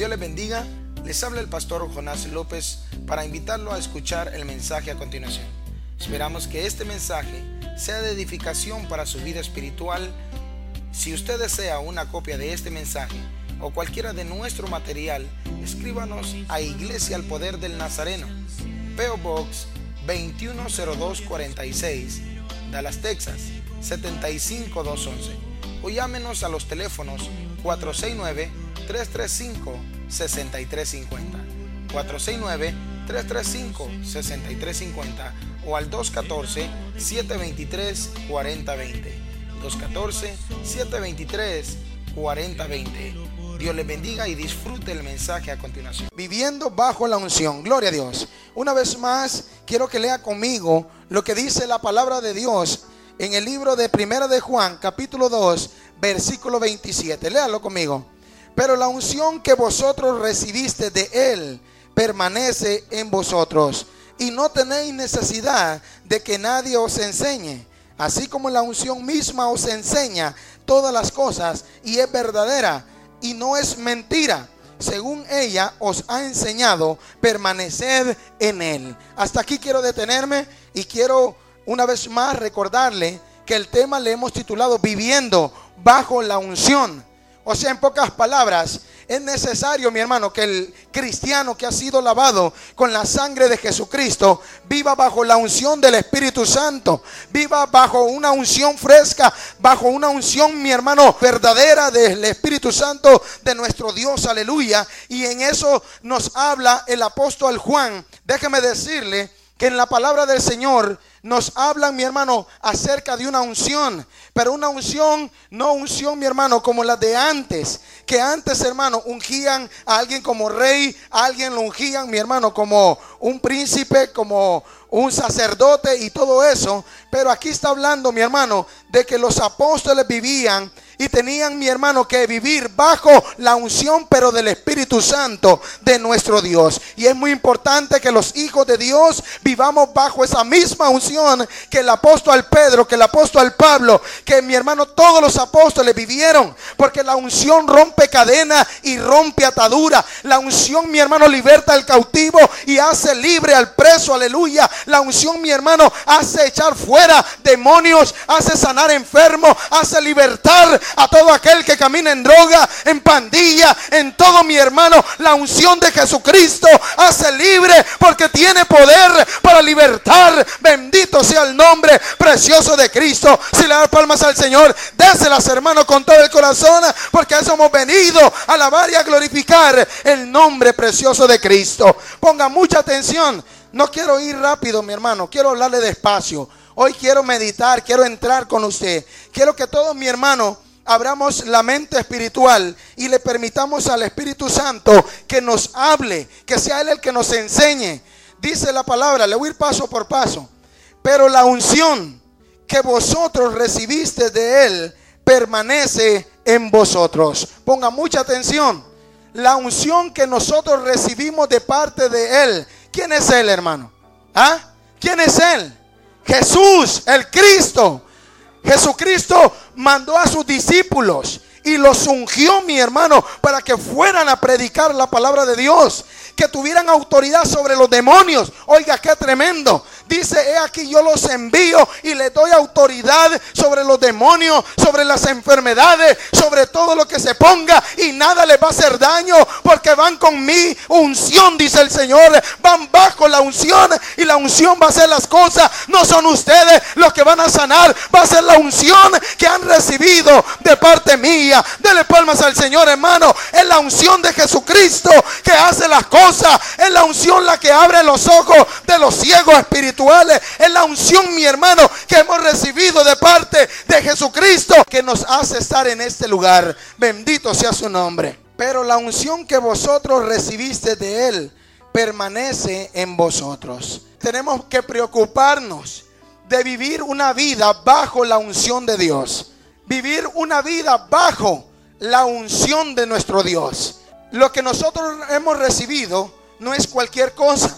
Dios les bendiga. Les habla el pastor Jonás López para invitarlo a escuchar el mensaje a continuación. Esperamos que este mensaje sea de edificación para su vida espiritual. Si usted desea una copia de este mensaje o cualquiera de nuestro material, escríbanos a Iglesia al Poder del Nazareno, P.O. Box 210246, Dallas, Texas 75211, o llámenos a los teléfonos 469-335-6350, 469-335-6350 o al 214-723-4020, 214-723-4020. Dios les bendiga y disfrute el mensaje a continuación. Viviendo bajo la unción. Gloria a Dios. Una vez más, quiero que lea conmigo lo que dice la palabra de Dios en el libro de Primera de Juan, capítulo 2, versículo 27. Léalo conmigo. Pero la unción que vosotros recibiste de Él permanece en vosotros, y no tenéis necesidad de que nadie os enseñe. Así como la unción misma os enseña todas las cosas, y es verdadera, y no es mentira. Según ella os ha enseñado, permaneced en Él. Hasta aquí quiero detenerme y quiero una vez más recordarle que el tema le hemos titulado Viviendo bajo la unción. O sea, en pocas palabras, es necesario, mi hermano, que el cristiano que ha sido lavado con la sangre de Jesucristo viva bajo la unción del Espíritu Santo, viva bajo una unción fresca, bajo una unción, mi hermano, verdadera del Espíritu Santo de nuestro Dios, aleluya. Y en eso nos habla el apóstol Juan. Déjeme decirle que en la palabra del Señor nos hablan, mi hermano, acerca de una unción, pero una unción, no unción, mi hermano, como la de antes, que antes, hermano, ungían a alguien como rey, a alguien lo ungían, mi hermano, como un príncipe, como un sacerdote y todo eso. Pero aquí está hablando, mi hermano, de que los apóstoles vivían y tenían, mi hermano, que vivir bajo la unción, pero del Espíritu Santo de nuestro Dios. Y es muy importante que los hijos de Dios vivamos bajo esa misma unción que el apóstol Pedro, que el apóstol Pablo, que, mi hermano, todos los apóstoles vivieron. Porque la unción rompe cadena y rompe atadura. La unción, mi hermano, liberta al cautivo y hace libre al preso, aleluya. La unción, mi hermano, hace echar fuera demonios, hace sanar enfermos, hace libertar a todo aquel que camina en droga, en pandilla, en todo, mi hermano. La unción de Jesucristo hace libre, porque tiene poder para libertar. Bendito sea el nombre precioso de Cristo. Si le dan palmas al Señor, déselas, hermano, con todo el corazón, porque a eso hemos venido, a alabar y a glorificar el nombre precioso de Cristo. Ponga mucha atención. No quiero ir rápido, mi hermano, quiero hablarle despacio. Hoy quiero meditar, quiero entrar con usted. Quiero que todos, mi hermano, abramos la mente espiritual y le permitamos al Espíritu Santo que nos hable, que sea Él el que nos enseñe. Dice la palabra, le voy a ir paso por paso. Pero la unción que vosotros recibiste de Él permanece en vosotros. Ponga mucha atención. La unción que nosotros recibimos de parte de Él. ¿Quién es Él, hermano? ¿Ah? ¿Quién es Él? Jesús, el Cristo. Jesucristo mandó a sus discípulos y los ungió, mi hermano, para que fueran a predicar la palabra de Dios, que tuvieran autoridad sobre los demonios. Oiga, qué tremendo. Dice, he aquí yo los envío y les doy autoridad sobre los demonios, sobre las enfermedades, sobre todo lo que se ponga, y nada les va a hacer daño, porque van con mi unción, dice el Señor. Van bajo la unción, y la unción va a hacer las cosas. No son ustedes los que van a sanar, va a ser la unción que han recibido de parte mía. Dele palmas al Señor, hermano. Es la unción de Jesucristo que hace las cosas. Es la unción la que abre los ojos de los ciegos espirituales. Es la unción, mi hermano, que hemos recibido de parte de Jesucristo, que nos hace estar en este lugar. Bendito sea su nombre. Pero la unción que vosotros recibiste de Él permanece en vosotros. Tenemos que preocuparnos de vivir una vida bajo la unción de Dios. Vivir una vida bajo la unción de nuestro Dios. Lo que nosotros hemos recibido no es cualquier cosa.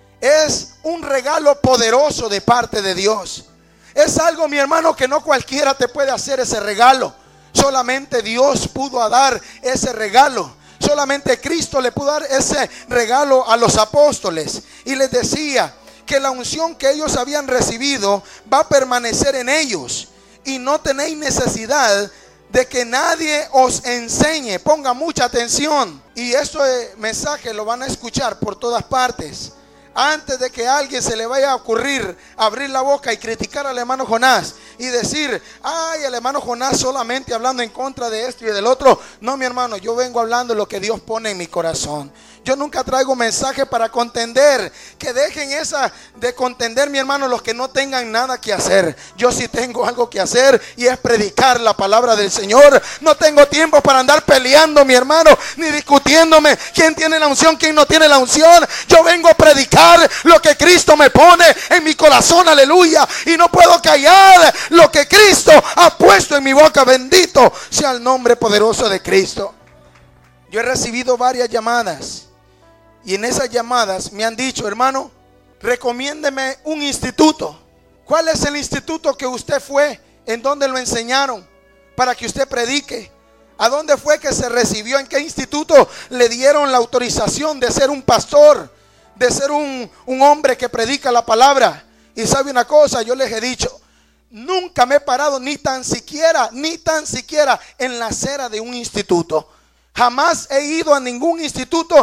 Es un regalo poderoso de parte de Dios. Es algo, mi hermano, que no cualquiera te puede hacer ese regalo. Solamente Dios pudo dar ese regalo. Solamente Cristo le pudo dar ese regalo a los apóstoles. Y les decía que la unción que ellos habían recibido va a permanecer en ellos. Y no tenéis necesidad de que nadie os enseñe. Ponga mucha atención. Y este mensaje lo van a escuchar por todas partes. Antes de que a alguien se le vaya a ocurrir abrir la boca y criticar al hermano Jonás y decir, ay, el hermano Jonás solamente hablando en contra de esto y del otro. No, mi hermano, yo vengo hablando lo que Dios pone en mi corazón. Yo nunca traigo mensaje para contender. Que dejen esa de contender, mi hermano, los que no tengan nada que hacer. Yo sí tengo algo que hacer, y es predicar la palabra del Señor. No tengo tiempo para andar peleando, mi hermano, ni discutiéndome quién tiene la unción, quién no tiene la unción. Yo vengo a predicar lo que Cristo me pone en mi corazón, aleluya. Y no puedo callar lo que Cristo ha puesto en mi boca. Bendito sea el nombre poderoso de Cristo. Yo he recibido varias llamadas, y en esas llamadas me han dicho, hermano, recomiéndeme un instituto. ¿Cuál es el instituto que usted fue? ¿En dónde lo enseñaron para que usted predique? ¿A dónde fue que se recibió? ¿En qué instituto le dieron la autorización de ser un pastor, de ser un hombre que predica la palabra? Y sabe una cosa, yo les he dicho, nunca me he parado ni tan siquiera en la acera de un instituto. Jamás he ido a ningún instituto.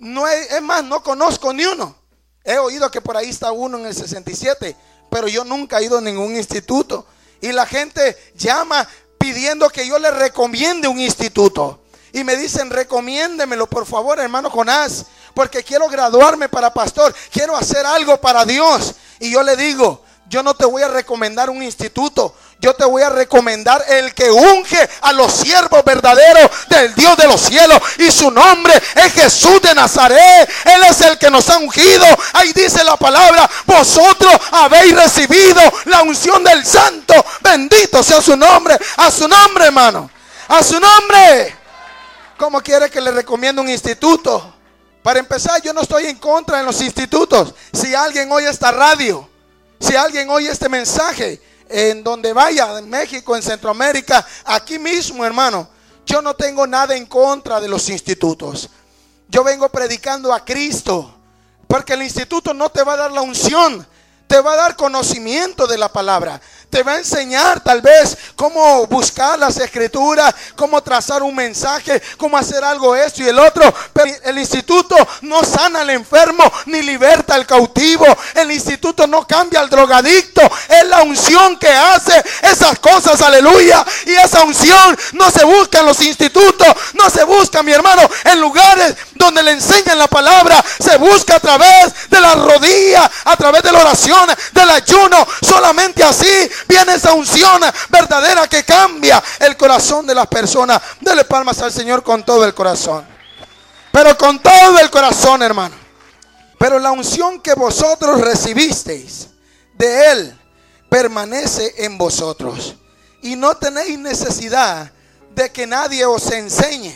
Es más, no conozco ni uno. He oído que por ahí está uno en el 67, pero yo nunca he ido a ningún instituto. Y la gente llama pidiendo que yo le recomiende un instituto. Y me dicen, recomiéndemelo por favor, hermano Jonás, porque quiero graduarme para pastor, quiero hacer algo para Dios. Y yo le digo, yo no te voy a recomendar un instituto. Yo te voy a recomendar el que unge a los siervos verdaderos del Dios de los cielos. Y su nombre es Jesús de Nazaret. Él es el que nos ha ungido. Ahí dice la palabra, vosotros habéis recibido la unción del Santo. Bendito sea su nombre. A su nombre, hermano. A su nombre. ¿Cómo quiere que le recomiende un instituto? Para empezar, yo no estoy en contra de los institutos. Si alguien oye esta radio, si alguien oye este mensaje, en donde vaya, en México, en Centroamérica, aquí mismo, hermano, yo no tengo nada en contra de los institutos. Yo vengo predicando a Cristo, porque el instituto no te va a dar la unción, te va a dar conocimiento de la palabra. Te va a enseñar tal vez cómo buscar las escrituras, cómo trazar un mensaje, cómo hacer algo esto y el otro. Pero el instituto no sana al enfermo ni liberta al cautivo. El instituto no cambia al drogadicto. Es la unción que hace esas cosas, aleluya. Y esa unción no se busca en los institutos, no se busca, mi hermano, en lugares donde le enseñan la palabra. Se busca a través de la rodilla, a través de la oración, del ayuno. Solamente así viene esa unción verdadera que cambia el corazón de las personas. Dele palmas al Señor con todo el corazón. Pero con todo el corazón, hermano. Pero la unción que vosotros recibisteis de Él permanece en vosotros. Y no tenéis necesidad de que nadie os enseñe.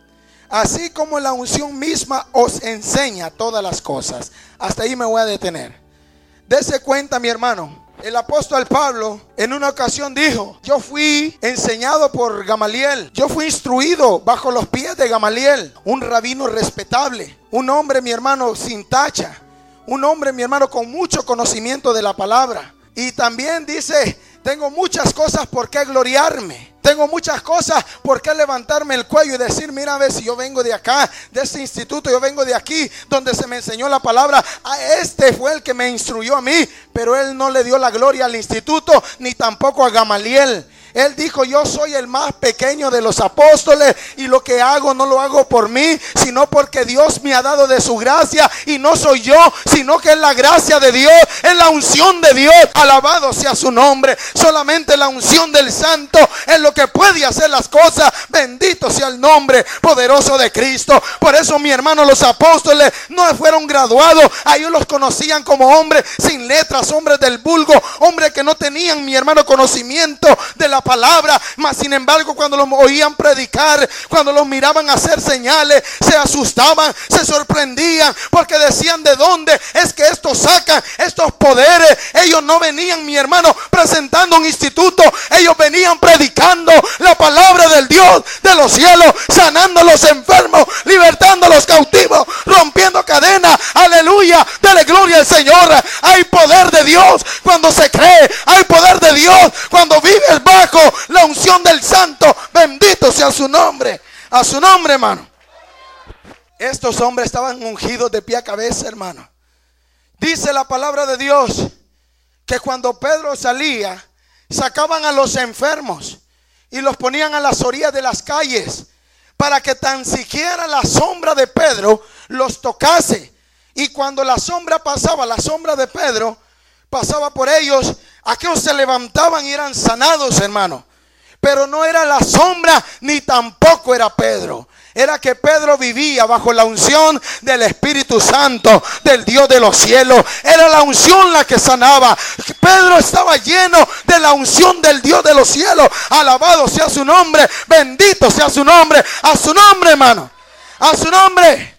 Así como la unción misma os enseña todas las cosas. Hasta ahí me voy a detener. Dese cuenta, mi hermano. El apóstol Pablo en una ocasión dijo, yo fui enseñado por Gamaliel, yo fui instruido bajo los pies de Gamaliel, un rabino respetable, un hombre, mi hermano, sin tacha, un hombre, mi hermano, con mucho conocimiento de la palabra. Y también dice, tengo muchas cosas por qué gloriarme. Tengo muchas cosas por qué levantarme el cuello y decir, mira a ver si yo vengo de acá, de este instituto, yo vengo de aquí, donde se me enseñó la palabra. Este fue el que me instruyó a mí, pero él no le dio la gloria al instituto, ni tampoco a Gamaliel. Él dijo, yo soy el más pequeño de los apóstoles y lo que hago no lo hago por mí, sino porque Dios me ha dado de su gracia. Y no soy yo, sino que es la gracia de Dios, es la unción de Dios. Alabado sea su nombre. Solamente la unción del Santo es lo que puede hacer las cosas. Bendito sea el nombre poderoso de Cristo. Por eso, mi hermano, los apóstoles no fueron graduados. A ellos los conocían como hombres sin letras, hombres del vulgo, hombres que no tenían, mi hermano, conocimiento de la palabra, mas sin embargo cuando los oían predicar, cuando los miraban hacer señales, se asustaban, se sorprendían, porque decían: ¿de dónde es que estos sacan estos poderes? Ellos no venían, mi hermano, presentando un instituto, ellos venían predicando la palabra del Dios de los cielos, sanando a los enfermos, libertando a los cautivos, rompiendo cadenas. Aleluya, dale gloria al Señor. Hay poder de Dios cuando se cree, hay poder de Dios cuando vives bajo la unción del Santo. Bendito sea su nombre. A su nombre, hermano. Estos hombres estaban ungidos de pie a cabeza, hermano. Dice la palabra de Dios que cuando Pedro salía, sacaban a los enfermos y los ponían a las orillas de las calles, para que tan siquiera la sombra de Pedro los tocase. Y cuando la sombra pasaba, la sombra de Pedro pasaba por ellos, aquellos se levantaban y eran sanados, hermano. Pero no era la sombra, ni tampoco era Pedro. Era que Pedro vivía bajo la unción del Espíritu Santo, del Dios de los cielos. Era la unción la que sanaba. Pedro estaba lleno de la unción del Dios de los cielos. Alabado sea su nombre, bendito sea su nombre. A su nombre, hermano, a su nombre.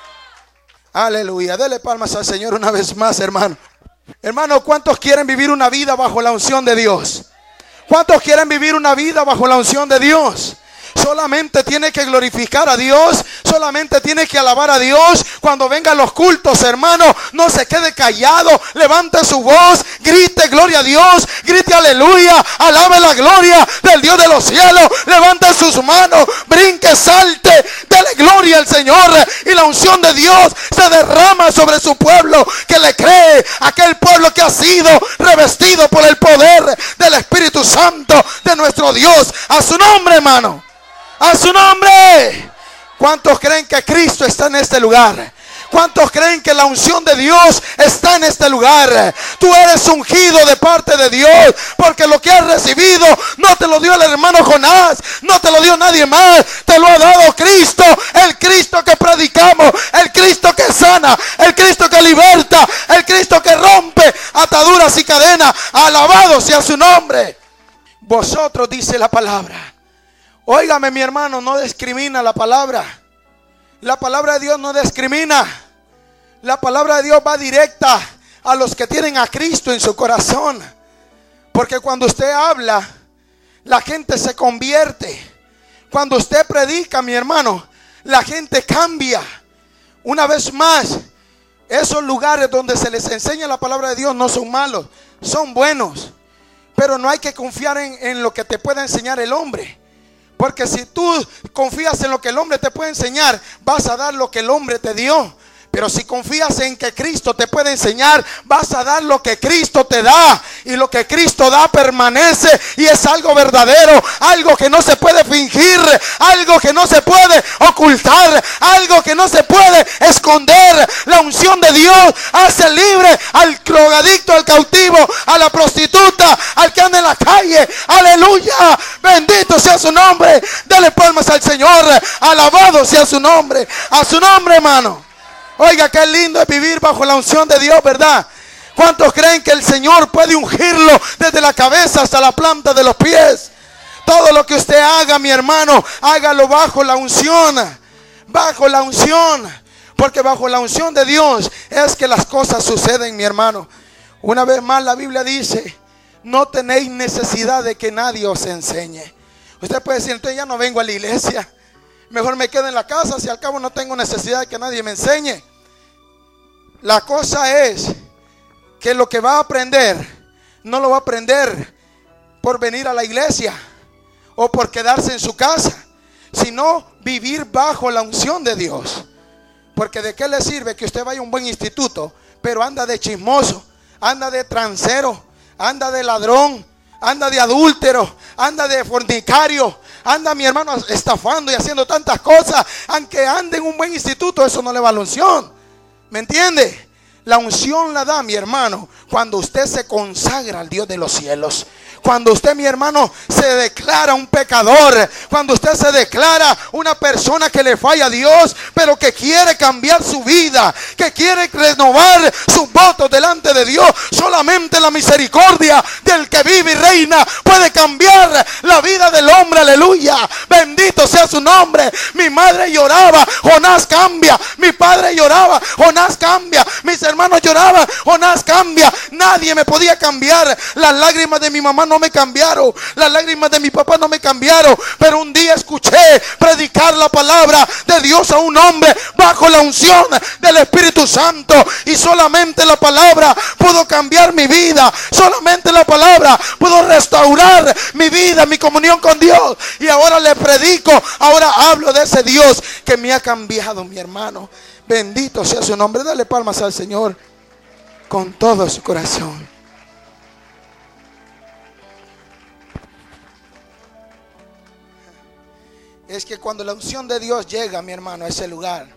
Aleluya, dele palmas al Señor una vez más, hermano. Hermano, ¿cuántos quieren vivir una vida bajo la unción de Dios? ¿Cuántos quieren vivir una vida bajo la unción de Dios? Solamente tiene que glorificar a Dios, solamente tiene que alabar a Dios. Cuando vengan los cultos, hermano, no se quede callado, levante su voz, grite gloria a Dios, grite aleluya, alabe la gloria del Dios de los cielos, levante sus manos, brinque, salte, dele gloria al Señor. Y la unción de Dios se derrama sobre su pueblo que le cree, aquel pueblo que ha sido revestido por el poder del Espíritu Santo de nuestro Dios. A su nombre, hermano. A su nombre. ¿Cuántos creen que Cristo está en este lugar? ¿Cuántos creen que la unción de Dios está en este lugar? Tú eres ungido de parte de Dios, porque lo que has recibido no te lo dio el hermano Jonás, no te lo dio nadie más, te lo ha dado Cristo, el Cristo que predicamos, el Cristo que sana, el Cristo que liberta, el Cristo que rompe ataduras y cadenas. Alabado sea su nombre. Vosotros, dice la palabra. Óigame, mi hermano, no discrimina la palabra. La palabra de Dios no discrimina. La palabra de Dios va directa a los que tienen a Cristo en su corazón. Porque cuando usted habla, la gente se convierte. Cuando usted predica, mi hermano, la gente cambia. Una vez más, esos lugares donde se les enseña la palabra de Dios no son malos, son buenos. Pero no hay que confiar en lo que te pueda enseñar el hombre. Porque si tú confías en lo que el hombre te puede enseñar, vas a dar lo que el hombre te dio. Pero si confías en que Cristo te puede enseñar, vas a dar lo que Cristo te da. Y lo que Cristo da permanece y es algo verdadero, algo que no se puede fingir, algo que no se puede ocultar, algo que no se puede esconder. La unción de Dios hace libre al drogadicto, al cautivo, a la prostituta, al que anda en la calle. Aleluya, bendito sea su nombre. Dale palmas al Señor, alabado sea su nombre. A su nombre, hermano. Oiga, qué lindo es vivir bajo la unción de Dios, ¿verdad? ¿Cuántos creen que el Señor puede ungirlo desde la cabeza hasta la planta de los pies? Todo lo que usted haga, mi hermano, hágalo bajo la unción. Bajo la unción. Porque bajo la unción de Dios es que las cosas suceden, mi hermano. Una vez más la Biblia dice: no tenéis necesidad de que nadie os enseñe. Usted puede decir: entonces ya no vengo a la iglesia, mejor me quedo en la casa, si al cabo no tengo necesidad de que nadie me enseñe. La cosa es que lo que va a aprender, no lo va a aprender por venir a la iglesia o por quedarse en su casa, sino vivir bajo la unción de Dios. Porque de qué le sirve que usted vaya a un buen instituto, pero anda de chismoso, anda de transero, anda de ladrón, anda de adúltero, anda de fornicario, anda, mi hermano, estafando y haciendo tantas cosas. Aunque ande en un buen instituto, eso no le va la unción. ¿Me entiende? La unción la da, mi hermano, cuando usted se consagra al Dios de los cielos. Cuando usted, mi hermano, se declara un pecador, cuando usted se declara una persona que le falla a Dios, pero que quiere cambiar su vida, que quiere renovar sus votos delante de Dios, solamente la misericordia del que vive y reina puede cambiar la vida del hombre. Aleluya, bendito sea su nombre. Mi madre lloraba, Jonás cambia. Mi padre lloraba, Jonás cambia. Mis hermanos lloraban, Jonás cambia. Nadie me podía cambiar. Las lágrimas de mi mamá no me cambiaron, las lágrimas de mi papá no me cambiaron, pero un día escuché predicar la palabra de Dios a un hombre bajo la unción del Espíritu Santo, y solamente la palabra pudo cambiar mi vida, solamente la palabra pudo restaurar mi vida, mi comunión con Dios. Y ahora le predico, ahora hablo de ese Dios que me ha cambiado, mi hermano. Bendito sea su nombre. Dale palmas al Señor con todo su corazón. Es que cuando la unción de Dios llega, mi hermano, a ese lugar,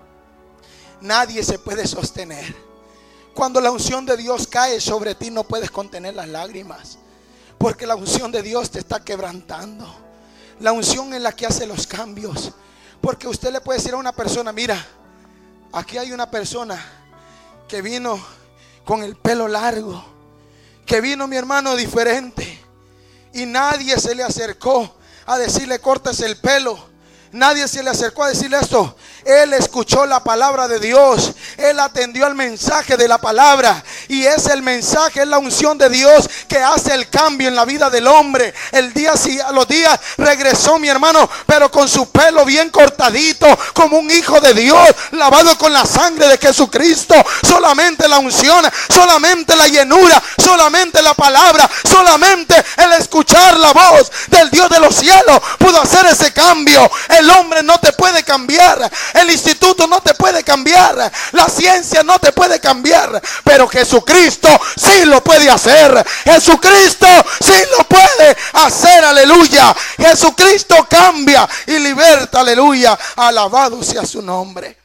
nadie se puede sostener. Cuando la unción de Dios cae sobre ti, no puedes contener las lágrimas, porque la unción de Dios te está quebrantando. La unción es la que hace los cambios. Porque usted le puede decir a una persona: mira, aquí hay una persona que vino con el pelo largo, que vino, mi hermano, diferente, y nadie se le acercó a decirle: córtese el pelo. Nadie se le acercó a decirle esto. Él escuchó la palabra de Dios. Él atendió al mensaje de la palabra. Y es el mensaje, es la unción de Dios que hace el cambio en la vida del hombre. A los días regresó, mi hermano, pero con su pelo bien cortadito, como un hijo de Dios, lavado con la sangre de Jesucristo. Solamente la unción, solamente la llenura, solamente la palabra, solamente el escuchar la voz del Dios de los cielos pudo hacer ese cambio. El hombre no te puede cambiar, el instituto no te puede cambiar, la ciencia no te puede cambiar, pero Jesucristo sí lo puede hacer. Jesucristo sí lo puede hacer, aleluya. Jesucristo cambia y liberta, aleluya. Alabado sea su nombre.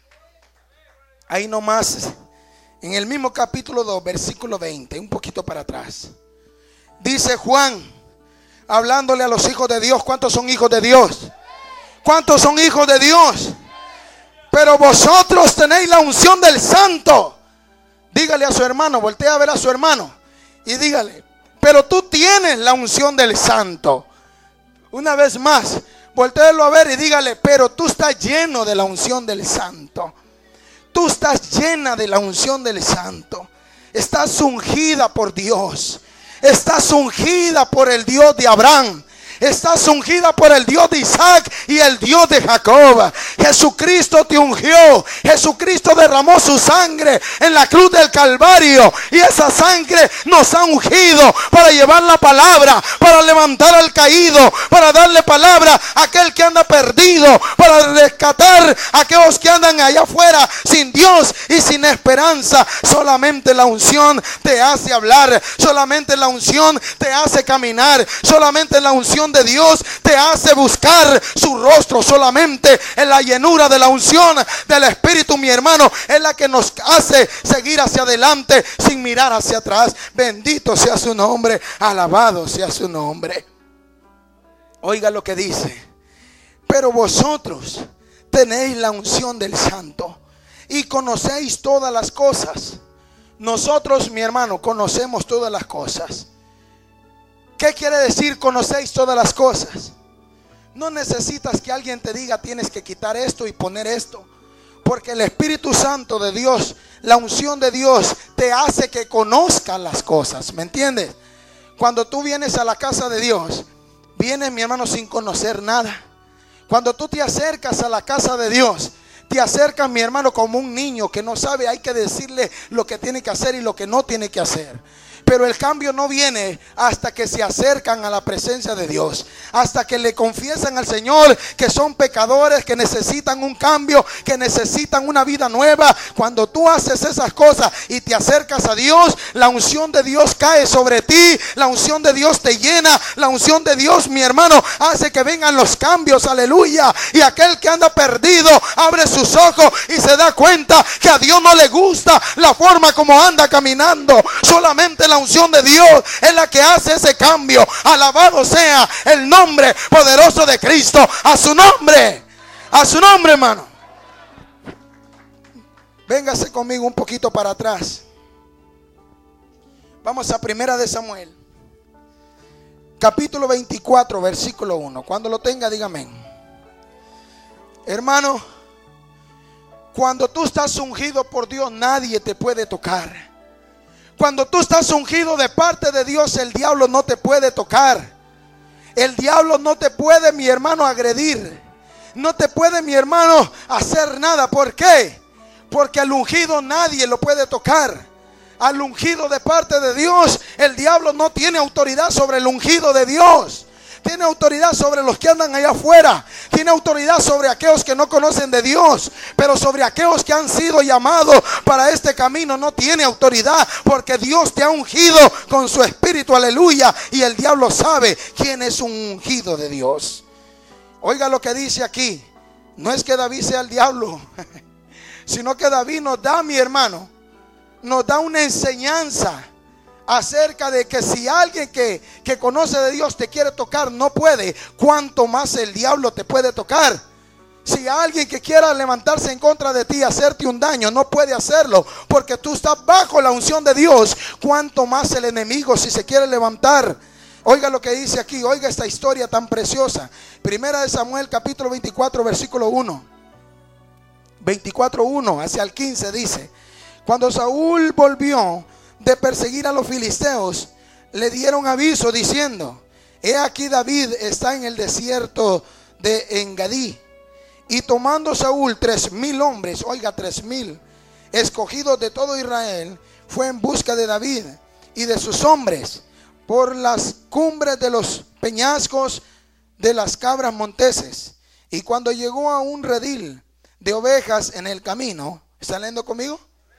Ahí nomás, en el mismo capítulo 2, versículo 20, un poquito para atrás, dice Juan, hablándole a los hijos de Dios. ¿Cuántos son hijos de Dios? ¿Cuántos son hijos de Dios? Pero vosotros tenéis la unción del Santo. Dígale a su hermano, voltea a ver a su hermano y dígale: pero tú tienes la unción del Santo. Una vez más, voltéalo a ver y dígale: pero tú estás lleno de la unción del Santo. Tú estás llena de la unción del Santo. Estás ungida por Dios. Estás ungida por el Dios de Abraham. Estás ungida por el Dios de Isaac y el Dios de Jacob. Jesucristo te ungió. Jesucristo derramó su sangre en la cruz del Calvario, y esa sangre nos ha ungido para llevar la palabra, para levantar al caído, para darle palabra a aquel que anda perdido, para rescatar a aquellos que andan allá afuera sin Dios y sin esperanza. Solamente la unción te hace hablar, solamente la unción te hace caminar, solamente la unción de Dios te hace buscar su rostro. Solamente en la llenura de la unción del Espíritu, mi hermano, es la que nos hace seguir hacia adelante sin mirar hacia atrás. Bendito sea su nombre, alabado sea su nombre. Oiga lo que dice: pero vosotros tenéis la unción del Santo y conocéis todas las cosas. Nosotros, mi hermano, conocemos todas las cosas. ¿Qué quiere decir conocéis todas las cosas? No necesitas que alguien te diga: tienes que quitar esto y poner esto, porque el Espíritu Santo de Dios, la unción de Dios, te hace que conozcas las cosas. ¿Me entiendes? Cuando tú vienes a la casa de Dios, vienes, mi hermano, sin conocer nada. Cuando tú te acercas a la casa de Dios, te acercas, mi hermano, como un niño que no sabe. Hay que decirle lo que tiene que hacer y lo que no tiene que hacer. Pero el cambio no viene hasta que se acercan a la presencia de Dios, hasta que le confiesan al Señor que son pecadores, que necesitan un cambio, que necesitan una vida nueva. Cuando tú haces esas cosas y te acercas a Dios, la unción de Dios cae sobre ti, la unción de Dios te llena, la unción de Dios, mi hermano, hace que vengan los cambios, aleluya. Y aquel que anda perdido abre sus ojos y se da cuenta que a Dios no le gusta la forma como anda caminando. Solamente la unción de Dios es la que hace ese cambio. Alabado sea el nombre poderoso de Cristo. A su nombre, hermano. Véngase conmigo un poquito para atrás. Vamos a Primera de Samuel, capítulo 24, versículo 1. Cuando lo tenga, dígame. Hermano, cuando tú estás ungido por Dios, nadie te puede tocar. Cuando tú estás ungido de parte de Dios, el diablo no te puede tocar. El diablo no te puede, mi hermano, agredir. No te puede, mi hermano, hacer nada. ¿Por qué? Porque al ungido nadie lo puede tocar. Al ungido de parte de Dios, el diablo no tiene autoridad sobre el ungido de Dios. Tiene autoridad sobre los que andan allá afuera. Tiene autoridad sobre aquellos que no conocen de Dios. Pero sobre aquellos que han sido llamados para este camino no tiene autoridad. Porque Dios te ha ungido con su espíritu, aleluya. Y el diablo sabe quién es un ungido de Dios. Oiga lo que dice aquí. No es que David sea el diablo, sino que David nos da, mi hermano, nos da una enseñanza acerca de que si alguien que conoce de Dios te quiere tocar, no puede. Cuanto más el diablo te puede tocar. Si alguien que quiera levantarse en contra de ti, hacerte un daño, no puede hacerlo, porque tú estás bajo la unción de Dios. Cuanto más el enemigo, si se quiere levantar. Oiga lo que dice aquí, oiga esta historia tan preciosa. Primera de Samuel, capítulo 24, versículo 1. 24:1 hacia el 15 dice: cuando Saúl volvió de perseguir a los filisteos, le dieron aviso diciendo: he aquí David está en el desierto de Engadí. Y tomando Saúl 3,000 hombres, oiga, 3,000 escogidos de todo Israel, fue en busca de David y de sus hombres por las cumbres de los peñascos de las cabras monteses. Y cuando llegó a un redil de ovejas en el camino, ¿están leyendo conmigo?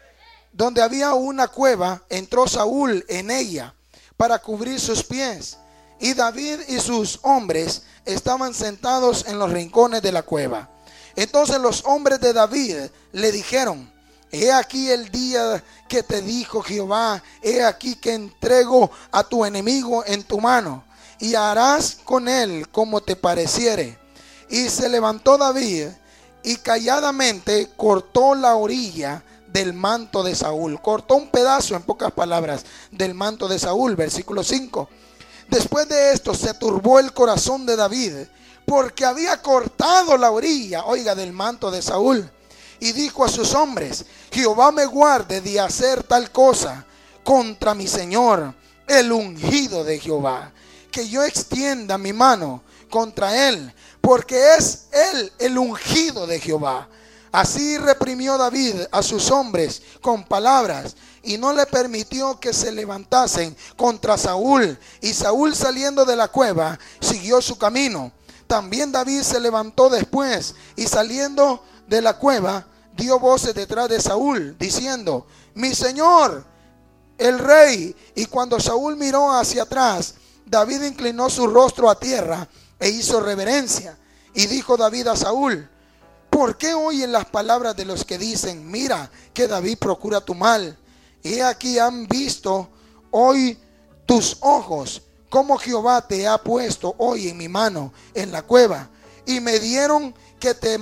Donde había una cueva, entró Saúl en ella para cubrir sus pies. Y David y sus hombres estaban sentados en los rincones de la cueva. Entonces los hombres de David le dijeron: he aquí el día que te dijo Jehová, he aquí que entrego a tu enemigo en tu mano, y harás con él como te pareciere. Y se levantó David y calladamente cortó la orilla del manto de Saúl. Cortó un pedazo, en pocas palabras, del manto de Saúl. Versículo 5. Después de esto se turbó el corazón de David, porque había cortado la orilla, oiga, del manto de Saúl. Y dijo a sus hombres: Jehová me guarde de hacer tal cosa contra mi señor, el ungido de Jehová, que yo extienda mi mano contra él, porque es él el ungido de Jehová. Así reprimió David a sus hombres con palabras, y no le permitió que se levantasen contra Saúl. Y Saúl, saliendo de la cueva, siguió su camino. También David se levantó después, y saliendo de la cueva, dio voces detrás de Saúl, diciendo: mi señor, el rey. Y cuando Saúl miró hacia atrás, David inclinó su rostro a tierra e hizo reverencia. Y dijo David a Saúl: ¿por qué oyen las palabras de los que dicen: mira que David procura tu mal? He aquí han visto hoy tus ojos cómo Jehová te ha puesto hoy en mi mano en la cueva, y me dijeron que te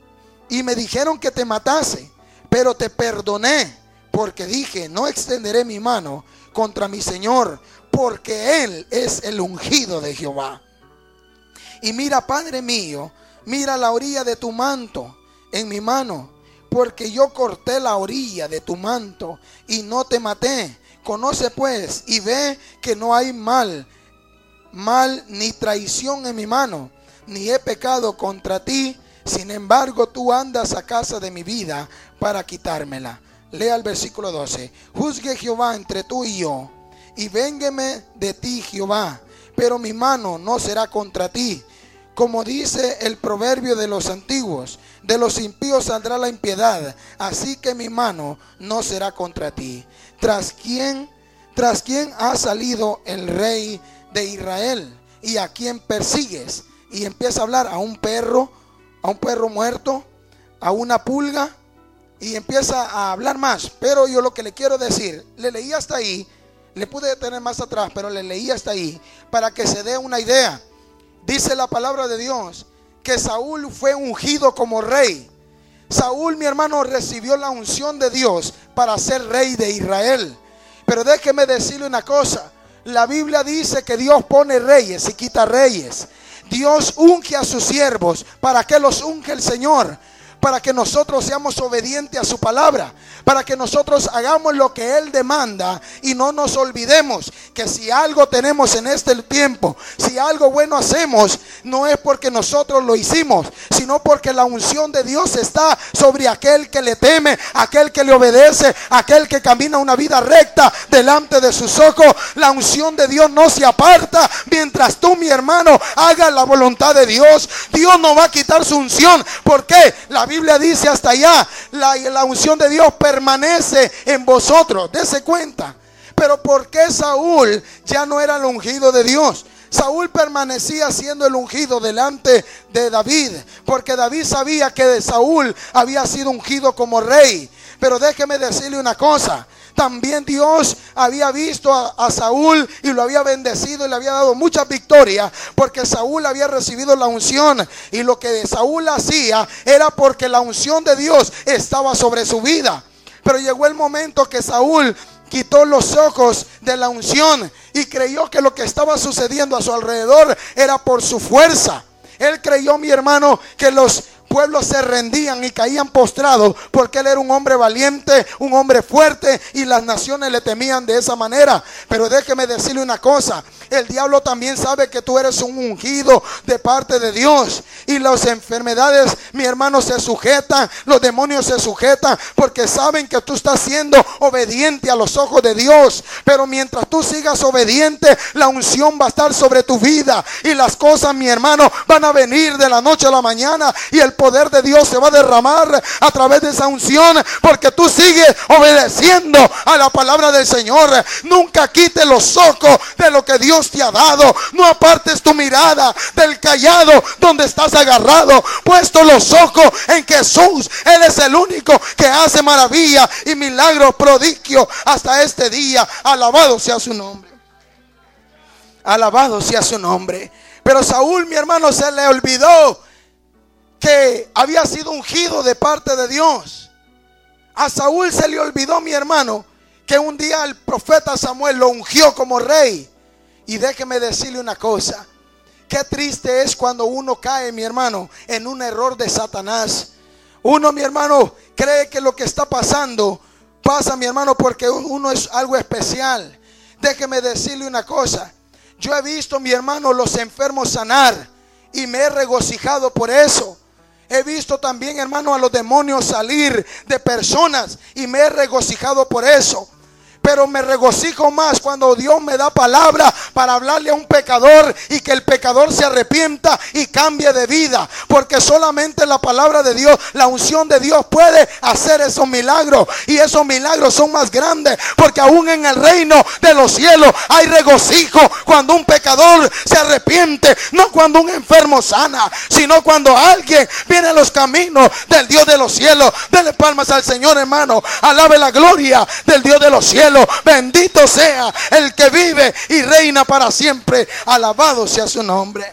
matase, pero te perdoné, porque dije: no extenderé mi mano contra mi señor, porque él es el ungido de Jehová. Y mira, Padre mío, mira la orilla de tu manto en mi mano, porque yo corté la orilla de tu manto y no te maté. Conoce pues y ve que no hay mal ni traición en mi mano, ni he pecado contra ti. Sin embargo, tú andas a casa de mi vida para quitármela. Lea el versículo 12. Juzgue Jehová entre tú y yo, y véngueme de ti Jehová, pero mi mano no será contra ti. Como dice el proverbio de los antiguos: de los impíos saldrá la impiedad, así que mi mano no será contra ti. ¿Tras quién ha salido el rey de Israel? ¿Y a quién persigues? Y empieza a hablar a un perro muerto, a una pulga, y empieza a hablar más. Pero yo lo que le quiero decir, le leí hasta ahí Le pude detener más atrás, pero le leí hasta ahí para que se dé una idea. Dice la palabra de Dios que Saúl fue ungido como rey. Saúl, mi hermano, recibió la unción de Dios para ser rey de Israel. Pero déjeme decirle una cosa. La Biblia dice que Dios pone reyes y quita reyes. Dios unge a sus siervos. ¿Para qué los unge el Señor? Para que nosotros seamos obedientes a su palabra, para que nosotros hagamos lo que Él demanda y no nos olvidemos que si algo tenemos en este tiempo, si algo bueno hacemos, no es porque nosotros lo hicimos, sino porque la unción de Dios está sobre aquel que le teme, aquel que le obedece, aquel que camina una vida recta delante de sus ojos. La unción de Dios no se aparta mientras tú, mi hermano, hagas la voluntad de Dios. Dios no va a quitar su unción. ¿Por qué? La Biblia dice hasta allá, la unción de Dios permanece en vosotros. Dese cuenta. Pero ¿por qué Saúl ya no era el ungido de Dios? Saúl permanecía siendo el ungido delante de David, porque David sabía que de Saúl había sido ungido como rey. Pero déjeme decirle una cosa. También Dios había visto a Saúl y lo había bendecido y le había dado muchas victorias, porque Saúl había recibido la unción, y lo que Saúl hacía era porque la unción de Dios estaba sobre su vida. Pero llegó el momento que Saúl quitó los ojos de la unción y creyó que lo que estaba sucediendo a su alrededor era por su fuerza. Él creyó, mi hermano, que los pueblos se rendían y caían postrados porque él era un hombre valiente, un hombre fuerte, y las naciones le temían de esa manera. Pero déjeme decirle una cosa. El diablo también sabe que tú eres un ungido de parte de Dios, y las enfermedades, mi hermano, se sujetan, los demonios se sujetan, porque saben que tú estás siendo obediente a los ojos de Dios. Pero mientras tú sigas obediente, la unción va a estar sobre tu vida, y las cosas, mi hermano, van a venir de la noche a la mañana, y el poder de Dios se va a derramar a través de esa unción, porque tú sigues obedeciendo a la palabra del Señor. Nunca quites los ojos de lo que Dios te ha dado. No apartes tu mirada del cayado donde estás agarrado, puesto los ojos en Jesús. Él es el único que hace maravilla y milagros, prodigios hasta este día. Alabado sea su nombre. Alabado sea su nombre. Pero Saúl, mi hermano, se le olvidó que había sido ungido de parte de Dios. A Saúl se le olvidó, mi hermano, que un día el profeta Samuel lo ungió como rey. Y déjeme decirle una cosa. Qué triste es cuando uno cae, mi hermano, en un error de Satanás. Uno, mi hermano, cree que lo que está pasando pasa, mi hermano, porque uno es algo especial. Déjeme decirle una cosa. Yo he visto, mi hermano, los enfermos sanar, y me he regocijado por eso. He visto también, hermano, a los demonios salir de personas, y me he regocijado por eso. Pero me regocijo más cuando Dios me da palabra para hablarle a un pecador y que el pecador se arrepienta y cambie de vida. Porque solamente la palabra de Dios, la unción de Dios puede hacer esos milagros. Y esos milagros son más grandes, porque aún en el reino de los cielos hay regocijo cuando un pecador se arrepiente. No cuando un enfermo sana, sino cuando alguien viene a los caminos del Dios de los cielos. Dele palmas al Señor, hermano. Alabe la gloria del Dios de los cielos. Bendito sea el que vive y reina para siempre. Alabado sea su nombre.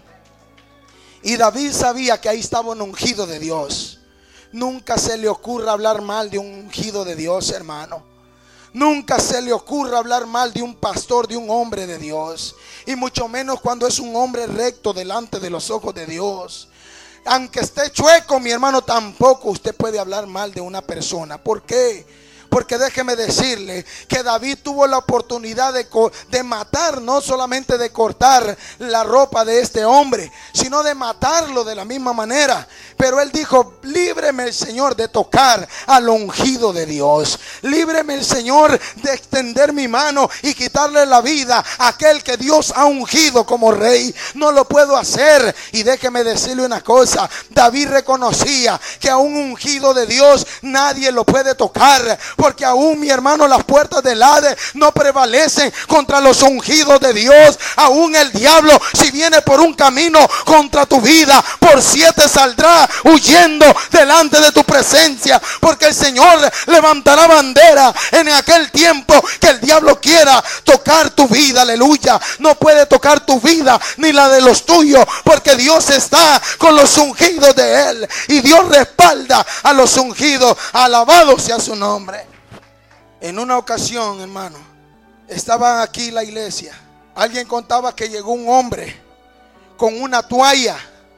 Y David sabía que ahí estaba un ungido de Dios. Nunca se le ocurra hablar mal de un ungido de Dios, hermano. Nunca se le ocurra hablar mal de un pastor, de un hombre de Dios. Y mucho menos cuando es un hombre recto delante de los ojos de Dios. Aunque esté chueco, mi hermano, tampoco usted puede hablar mal de una persona. ¿Por qué? Porque déjeme decirle que David tuvo la oportunidad de matar, no solamente de cortar la ropa de este hombre, sino de matarlo de la misma manera. Pero él dijo: líbreme el Señor de tocar al ungido de Dios. Líbreme el Señor de extender mi mano y quitarle la vida a aquel que Dios ha ungido como rey. No lo puedo hacer. Y déjeme decirle una cosa. David reconocía que a un ungido de Dios nadie lo puede tocar, porque aún, mi hermano, las puertas del Hades no prevalecen contra los ungidos de Dios. Aún el diablo, si viene por un camino contra tu vida, por 7 saldrá huyendo delante de tu presencia, porque el Señor levantará bandera en aquel tiempo que el diablo quiera tocar tu vida. Aleluya. No puede tocar tu vida ni la de los tuyos, porque Dios está con los ungidos de Él, y Dios respalda a los ungidos. Alabado sea su nombre. En una ocasión, hermano, estaba aquí la iglesia. Alguien contaba que llegó un hombre con una toalla,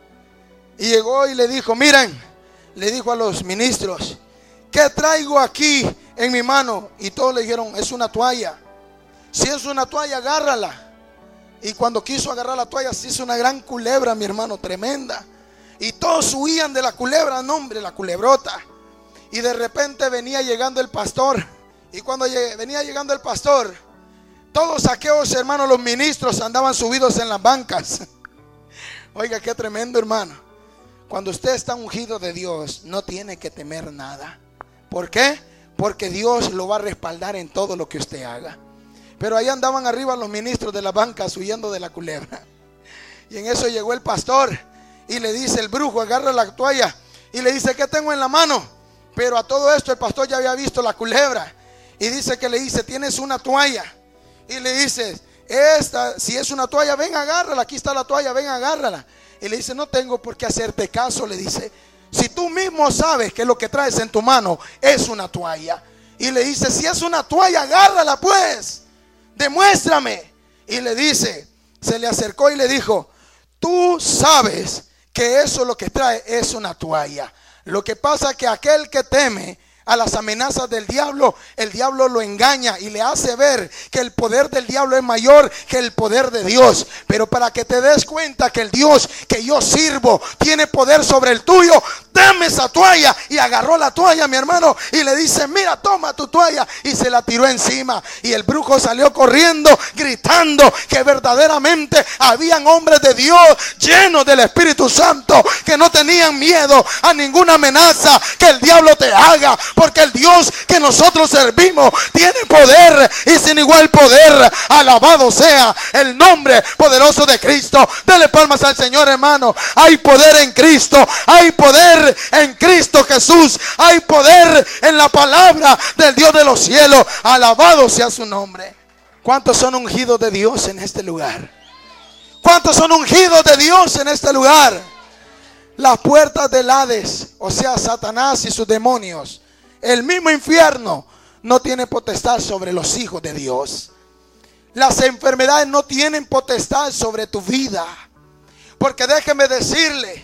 y llegó y le dijo: miren, le dijo a los ministros, ¿qué traigo aquí en mi mano? Y todos le dijeron: es una toalla. Si es una toalla, agárrala. Y cuando quiso agarrar la toalla, se hizo una gran culebra, mi hermano, tremenda. Y todos huían de la culebra, no hombre, la culebrota. Y de repente venía llegando el pastor. Y cuando venía llegando el pastor, todos aquellos hermanos, los ministros, andaban subidos en las bancas. Oiga, qué tremendo, hermano. Cuando usted está ungido de Dios, no tiene que temer nada. ¿Por qué? Porque Dios lo va a respaldar en todo lo que usted haga. Pero ahí andaban arriba los ministros de las bancas huyendo de la culebra. Y en eso llegó el pastor y le dice: el brujo agarra la toalla y le dice: ¿qué tengo en la mano? Pero a todo esto el pastor ya había visto la culebra. Y dice que le dice: tienes una toalla. Y le dice: esta, si es una toalla, ven, agárrala. Aquí está la toalla, ven, agárrala. Y le dice: no tengo por qué hacerte caso. Le dice: si tú mismo sabes que lo que traes en tu mano es una toalla. Y le dice: si es una toalla, agárrala pues, demuéstrame. Y le dice, se le acercó y le dijo: tú sabes que eso lo que trae es una toalla. Lo que pasa es que aquel que teme a las amenazas del diablo, el diablo lo engaña y le hace ver que el poder del diablo es mayor que el poder de Dios. Pero para que te des cuenta que el Dios que yo sirvo tiene poder sobre el tuyo, dame esa toalla. Y agarró la toalla, mi hermano, y le dice: mira, toma tu toalla. Y se la tiró encima. Y el brujo salió corriendo, gritando que verdaderamente habían hombres de Dios llenos del Espíritu Santo, que no tenían miedo a ninguna amenaza que el diablo te haga. Porque el Dios que nosotros servimos tiene poder y sin igual poder. Alabado sea el nombre poderoso de Cristo. Dele palmas al Señor, hermano. Hay poder en Cristo. Hay poder en Cristo Jesús. Hay poder en la palabra del Dios de los cielos. Alabado sea su nombre. ¿Cuántos son ungidos de Dios en este lugar? ¿Cuántos son ungidos de Dios en este lugar? Las puertas del Hades, o sea, Satanás y sus demonios, el mismo infierno, no tiene potestad sobre los hijos de Dios. Las enfermedades no tienen potestad sobre tu vida. Porque déjeme decirle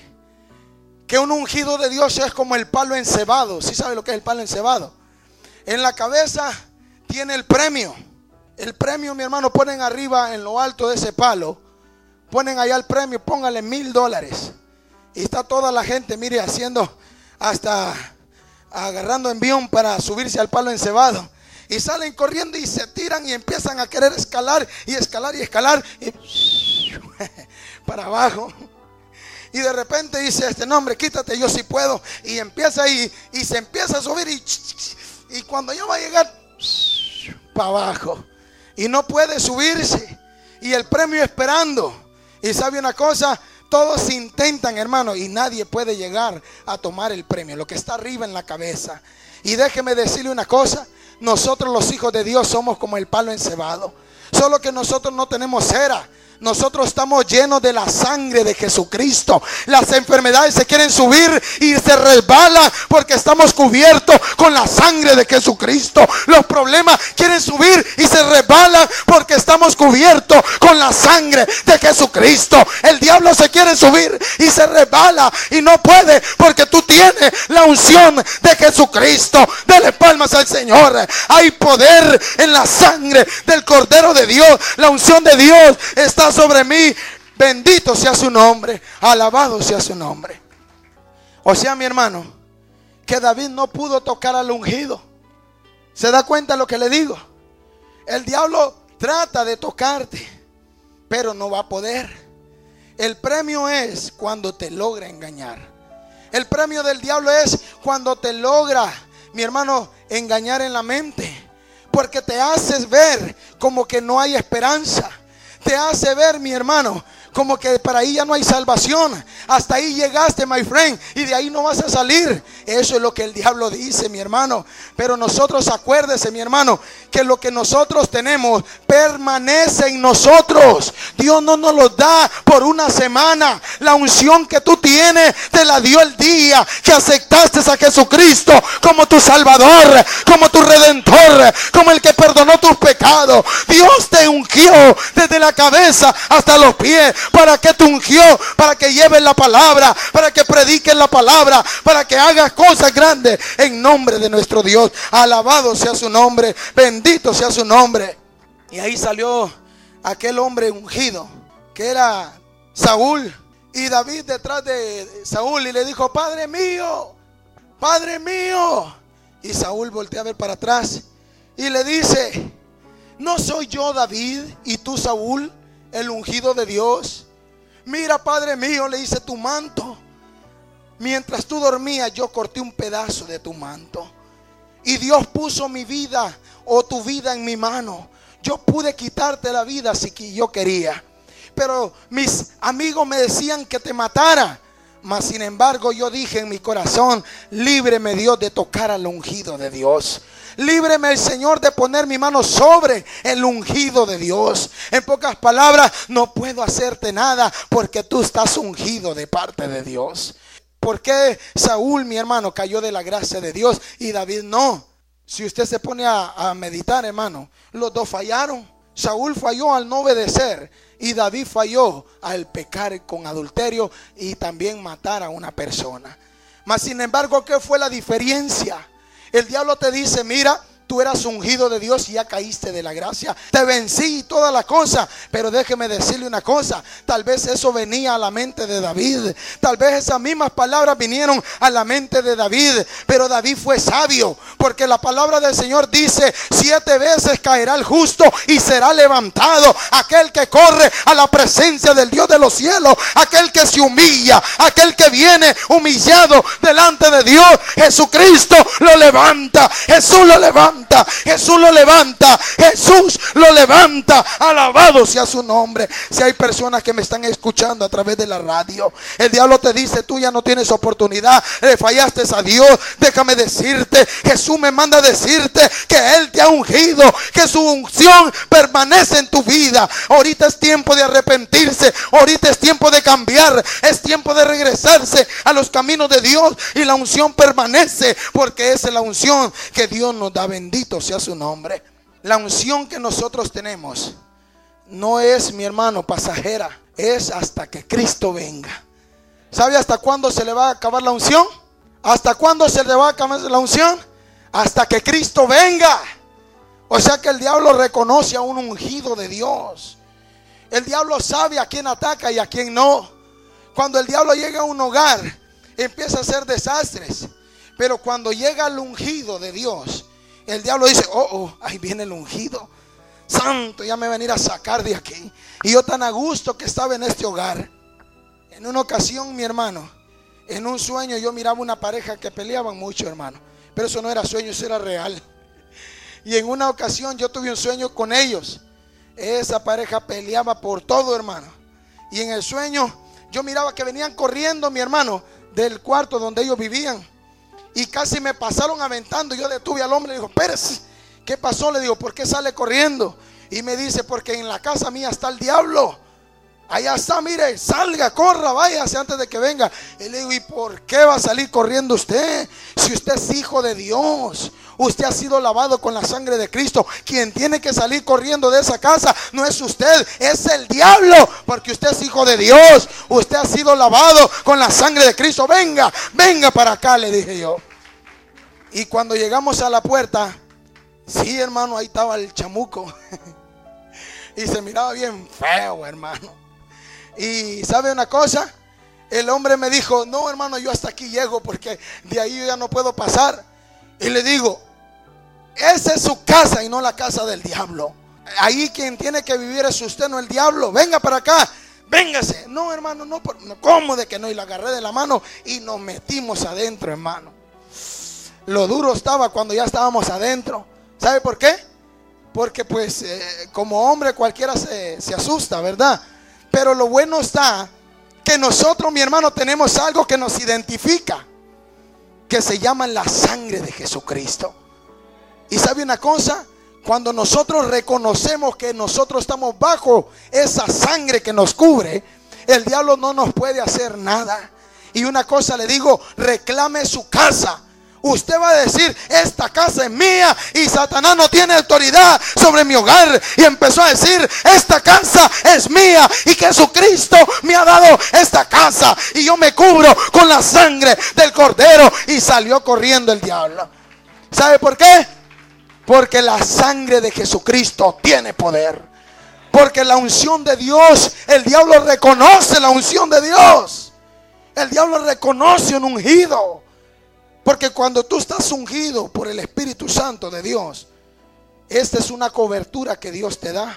que un ungido de Dios es como el palo encebado. ¿Sí sabe lo que es el palo encebado? En la cabeza tiene el premio. El premio, mi hermano, ponen arriba en lo alto de ese palo. Ponen allá el premio, póngale $1,000. Y está toda la gente, mire, haciendo hasta agarrando envión para subirse al palo encebado. Y salen corriendo y se tiran y empiezan a querer escalar y escalar y escalar. Y para abajo. Y de repente dice: no, hombre, quítate, yo sí puedo. Y empieza ahí y se empieza a subir. Y cuando ya va a llegar, para abajo. Y no puede subirse. Y el premio esperando. Y sabe una cosa, todos intentan, hermano, y nadie puede llegar a tomar el premio, lo que está arriba en la cabeza. Y déjeme decirle una cosa: nosotros los hijos de Dios somos como el palo encebado. Solo que nosotros no tenemos cera. Nosotros estamos llenos de la sangre de Jesucristo. Las enfermedades se quieren subir y se resbalan porque estamos cubiertos con la sangre de Jesucristo. Los problemas quieren subir y se resbalan porque estamos cubiertos con la sangre de Jesucristo. El diablo se quiere subir y se resbala y no puede porque tú tienes la unción de Jesucristo. Dele palmas al Señor. Hay poder en la sangre del Cordero de Dios. La unción de Dios está sobre mí. Bendito sea su nombre. Alabado sea su nombre. O sea, mi hermano, que David no pudo tocar al ungido. ¿Se da cuenta lo que le digo? El diablo trata de tocarte, pero no va a poder. El premio es cuando te logra engañar. El premio del diablo es cuando te logra mi hermano, engañar en la mente, porque te haces ver como que no hay esperanza. Te hace ver, mi hermano, como que para ahí ya no hay salvación. Hasta ahí llegaste, my friend, y de ahí no vas a salir. Eso es lo que el diablo dice, mi hermano. Pero nosotros, acuérdese, mi hermano, que lo que nosotros tenemos permanece en nosotros. Dios no nos lo da por una semana. La unción que tú tienes te la dio el día que aceptaste a Jesucristo como tu Salvador, como tu Redentor, como el que perdonó tus pecados. Dios te ungió desde la cabeza hasta los pies. ¿Para qué te ungió? Para que lleves la palabra, para que prediques la palabra, para que hagas cosas grandes en nombre de nuestro Dios. Alabado sea su nombre, bendito sea su nombre. Y ahí salió aquel hombre ungido, que era Saúl. Y David detrás de Saúl y le dijo: Padre mío, Padre mío. Y Saúl voltea a ver para atrás y le dice: ¿no soy yo David y tú Saúl, el ungido de Dios? Mira, Padre mío, le dice, tu manto. Mientras tú dormías, yo corté un pedazo de tu manto. Y Dios puso mi vida o tu vida en mi mano. Yo pude quitarte la vida si yo quería. Pero mis amigos me decían que te matara. Mas sin embargo yo dije en mi corazón: líbreme Dios de tocar al ungido de Dios. Líbreme el Señor de poner mi mano sobre el ungido de Dios. En pocas palabras, no puedo hacerte nada porque tú estás ungido de parte de Dios. ¿Por qué Saúl, mi hermano, cayó de la gracia de Dios y David no? Si usted se pone a meditar, hermano, los dos fallaron. Saúl falló al no obedecer y David falló al pecar con adulterio y también matar a una persona. Mas sin embargo, ¿qué fue la diferencia? El diablo te dice: mira, tú eras ungido de Dios y ya caíste de la gracia. Te vencí y toda la cosa. Pero déjeme decirle una cosa: tal vez eso venía a la mente de David. Tal vez esas mismas palabras vinieron a la mente de David. Pero David fue sabio, porque la palabra del Señor dice: 7 veces caerá el justo y será levantado. Aquel que corre a la presencia del Dios de los cielos, aquel que se humilla, aquel que viene humillado delante de Dios, Jesucristo lo levanta. Jesús lo levanta. Jesús lo levanta. Jesús lo levanta. Alabado sea su nombre. Si hay personas que me están escuchando a través de la radio, el diablo te dice: tú ya no tienes oportunidad, le fallaste a Dios. Déjame decirte, Jesús me manda a decirte que Él te ha ungido, que su unción permanece en tu vida. Ahorita es tiempo de arrepentirse. Ahorita es tiempo de cambiar. Es tiempo de regresarse a los caminos de Dios. Y la unción permanece, porque esa es la unción que Dios nos da. Bendito sea su nombre. La unción que nosotros tenemos no es, mi hermano, pasajera. Es hasta que Cristo venga. ¿Sabe hasta cuándo se le va a acabar la unción? ¿Hasta cuándo se le va a acabar la unción? Hasta que Cristo venga. O sea que el diablo reconoce a un ungido de Dios. El diablo sabe a quién ataca y a quién no. Cuando el diablo llega a un hogar, empieza a hacer desastres. Pero cuando llega el ungido de Dios, el diablo dice: ahí viene el ungido. Santo, ya me va a venir a sacar de aquí. Y yo tan a gusto que estaba en este hogar. En una ocasión, mi hermano, en un sueño yo miraba una pareja que peleaban mucho, hermano. Pero eso no era sueño, eso era real. Y en una ocasión yo tuve un sueño con ellos. Esa pareja peleaba por todo, hermano. Y en el sueño yo miraba que venían corriendo, mi hermano, del cuarto donde ellos vivían. Y casi me pasaron aventando. Yo detuve al hombre y le digo: Pérez, ¿qué pasó? Le digo: ¿por qué sale corriendo? Y me dice: porque en la casa mía está el diablo. Allá está, mire, salga, corra, váyase antes de que venga. Y le digo: ¿y por qué va a salir corriendo usted? Si usted es hijo de Dios, usted ha sido lavado con la sangre de Cristo. Quien tiene que salir corriendo de esa casa no es usted, es el diablo. Porque usted es hijo de Dios. Usted ha sido lavado con la sangre de Cristo. Venga, venga para acá, le dije yo. Y cuando llegamos a la puerta, sí, hermano, ahí estaba el chamuco. Y se miraba bien feo, hermano. Y ¿sabe una cosa? El hombre me dijo: no, hermano, yo hasta aquí llego, porque de ahí yo ya no puedo pasar. Y le digo: esa es su casa y no la casa del diablo. Ahí quien tiene que vivir es usted, no el diablo. Venga para acá, véngase. No, hermano, no, ¿cómo de que no? Y la agarré de la mano y nos metimos adentro, hermano. Lo duro estaba cuando ya estábamos adentro. ¿Sabe por qué? Porque pues como hombre cualquiera se asusta, ¿verdad? Pero lo bueno está que nosotros, mi hermano, tenemos algo que nos identifica, que se llama la sangre de Jesucristo. Y sabe una cosa, cuando nosotros reconocemos que nosotros estamos bajo esa sangre que nos cubre, el diablo no nos puede hacer nada. Y una cosa le digo, reclame su casa. Usted va a decir, esta casa es mía y Satanás no tiene autoridad sobre mi hogar. Y empezó a decir, esta casa es mía y Jesucristo me ha dado esta casa y yo me cubro con la sangre del Cordero. Y salió corriendo el diablo. ¿Sabe por qué? Porque la sangre de Jesucristo tiene poder. Porque la unción de Dios, el diablo reconoce la unción de Dios. El diablo reconoce un ungido. Porque cuando tú estás ungido por el Espíritu Santo de Dios, esta es una cobertura que Dios te da.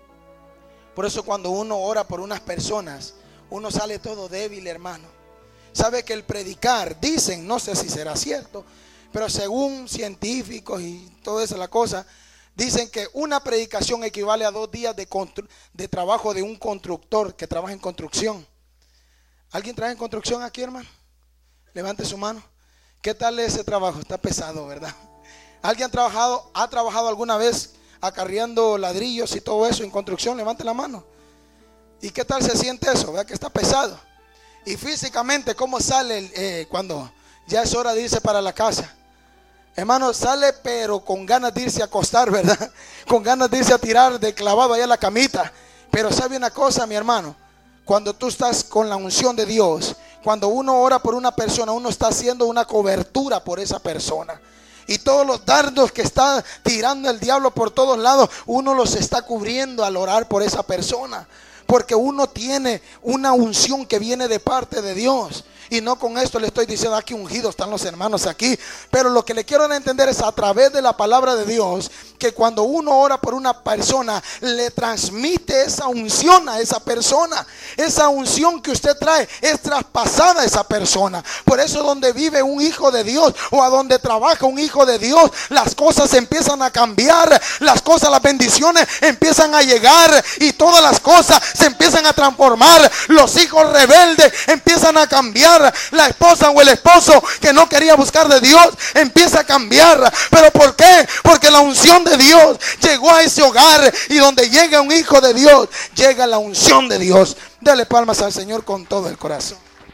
Por eso cuando uno ora por unas personas, uno sale todo débil, hermano. Sabe que el predicar, dicen, no sé si será cierto, pero según científicos y toda esa la cosa, dicen que una predicación equivale a 2 días de trabajo de un constructor que trabaja en construcción. ¿Alguien trabaja en construcción aquí, hermano? Levante su mano. ¿Qué tal ese trabajo? Está pesado, ¿verdad? ¿Alguien ha trabajado alguna vez acarreando ladrillos y todo eso en construcción? Levante la mano. ¿Y qué tal se siente eso? ¿Verdad que está pesado? Y físicamente, ¿cómo sale cuando ya es hora de irse para la casa? Hermano, sale pero con ganas de irse a acostar, ¿verdad? Con ganas de irse a tirar de clavado allá en la camita. Pero ¿sabe una cosa, mi hermano? Cuando tú estás con la unción de Dios, cuando uno ora por una persona, uno está haciendo una cobertura por esa persona. Y todos los dardos que está tirando el diablo por todos lados, uno los está cubriendo al orar por esa persona. Porque uno tiene una unción que viene de parte de Dios. Y no con esto le estoy diciendo aquí ungidos están los hermanos aquí. Pero lo que le quiero dar a entender es a través de la palabra de Dios, que cuando uno ora por una persona, le transmite esa unción a esa persona. Esa unción que usted trae es traspasada a esa persona. Por eso donde vive un hijo de Dios o a donde trabaja un hijo de Dios, las cosas empiezan a cambiar. Las cosas, las bendiciones empiezan a llegar y todas las cosas se empiezan a transformar. Los hijos rebeldes empiezan a cambiar. La esposa o el esposo que no quería buscar de Dios empieza a cambiar. ¿Pero por qué? Porque la unción de Dios llegó a ese hogar. Y donde llega un hijo de Dios, llega la unción de Dios. Dale palmas al Señor con todo el corazón.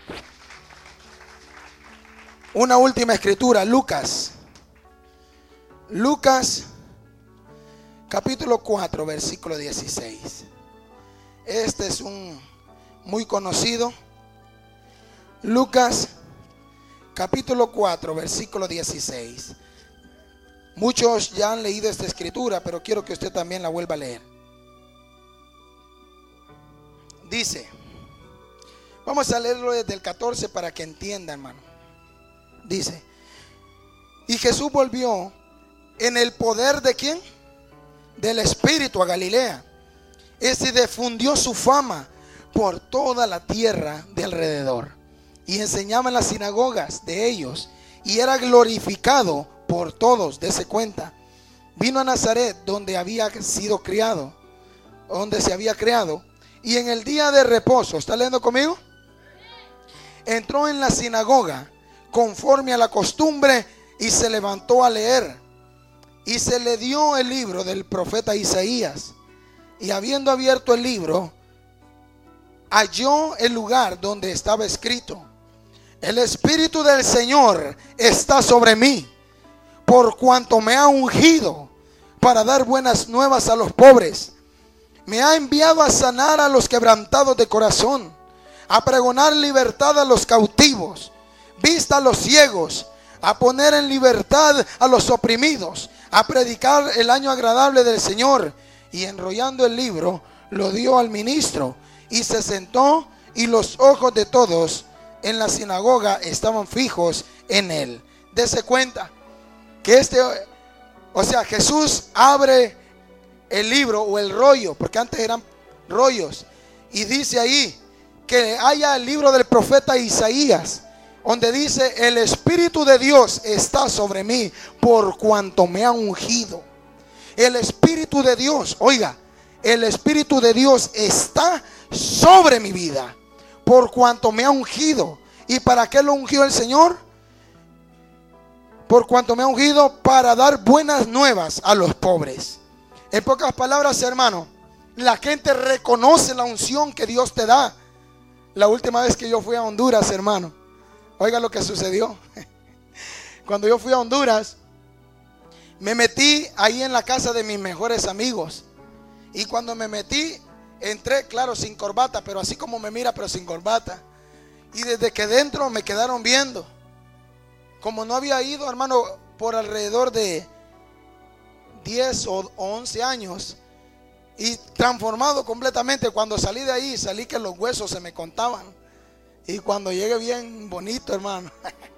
Una última escritura, Lucas capítulo 4, versículo 16. Este es un muy conocido. Lucas capítulo 4, versículo 16. Muchos ya han leído esta escritura, pero quiero que usted también la vuelva a leer. Dice, vamos a leerlo desde el 14 para que entienda, hermano. Dice, y Jesús volvió en el poder ¿de quién? Del Espíritu a Galilea. Se difundió su fama por toda la tierra de alrededor. Y enseñaba en las sinagogas de ellos. Y era glorificado por todos. Dese cuenta. Vino a Nazaret, donde había sido criado. Donde se había creado. Y en el día de reposo, ¿está leyendo conmigo? Entró en la sinagoga conforme a la costumbre y se levantó a leer. Y se le dio el libro del profeta Isaías. Y habiendo abierto el libro, halló el lugar donde estaba escrito: el Espíritu del Señor está sobre mí, por cuanto me ha ungido para dar buenas nuevas a los pobres. Me ha enviado a sanar a los quebrantados de corazón, a pregonar libertad a los cautivos, vista a los ciegos, a poner en libertad a los oprimidos, a predicar el año agradable del Señor. Y enrollando el libro, lo dio al ministro y se sentó, y los ojos de todos en la sinagoga estaban fijos en él. Dese cuenta que Jesús abre el libro o el rollo, porque antes eran rollos, y dice ahí que haya el libro del profeta Isaías. donde dice: el Espíritu de Dios está sobre mí por cuanto me ha ungido. El Espíritu de Dios, oiga, el Espíritu de Dios está sobre mi vida por cuanto me ha ungido. ¿Y para qué lo ungió el Señor? Por cuanto me ha ungido para dar buenas nuevas a los pobres. En pocas palabras, hermano, la gente reconoce la unción que Dios te da. La última vez que yo fui a Honduras, hermano, oiga lo que sucedió. Cuando yo fui a Honduras, me metí ahí en la casa de mis mejores amigos. Y cuando me metí, entré, claro, sin corbata, pero así como me mira, pero sin corbata. Y desde que dentro me quedaron viendo. Como no había ido, hermano, por alrededor de 10 o 11 años, y transformado completamente. Cuando salí de ahí, salí que los huesos se me contaban. Y cuando llegué bien bonito, hermano,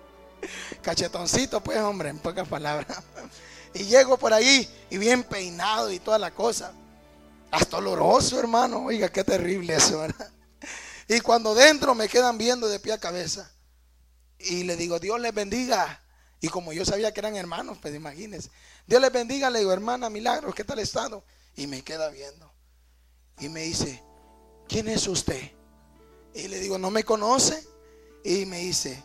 cachetoncito, pues, hombre, en pocas palabras. Y llego por ahí y bien peinado y toda la cosa. Hasta oloroso, hermano. Oiga, qué terrible eso, ¿verdad? Y cuando dentro me quedan viendo de pie a cabeza. Y le digo: Dios les bendiga. Y como yo sabía que eran hermanos, pues imagínense. Dios les bendiga. Le digo: hermana Milagros, ¿qué tal estado? Y me queda viendo. Y me dice: ¿quién es usted? Y le digo: ¿no me conoce? Y me dice: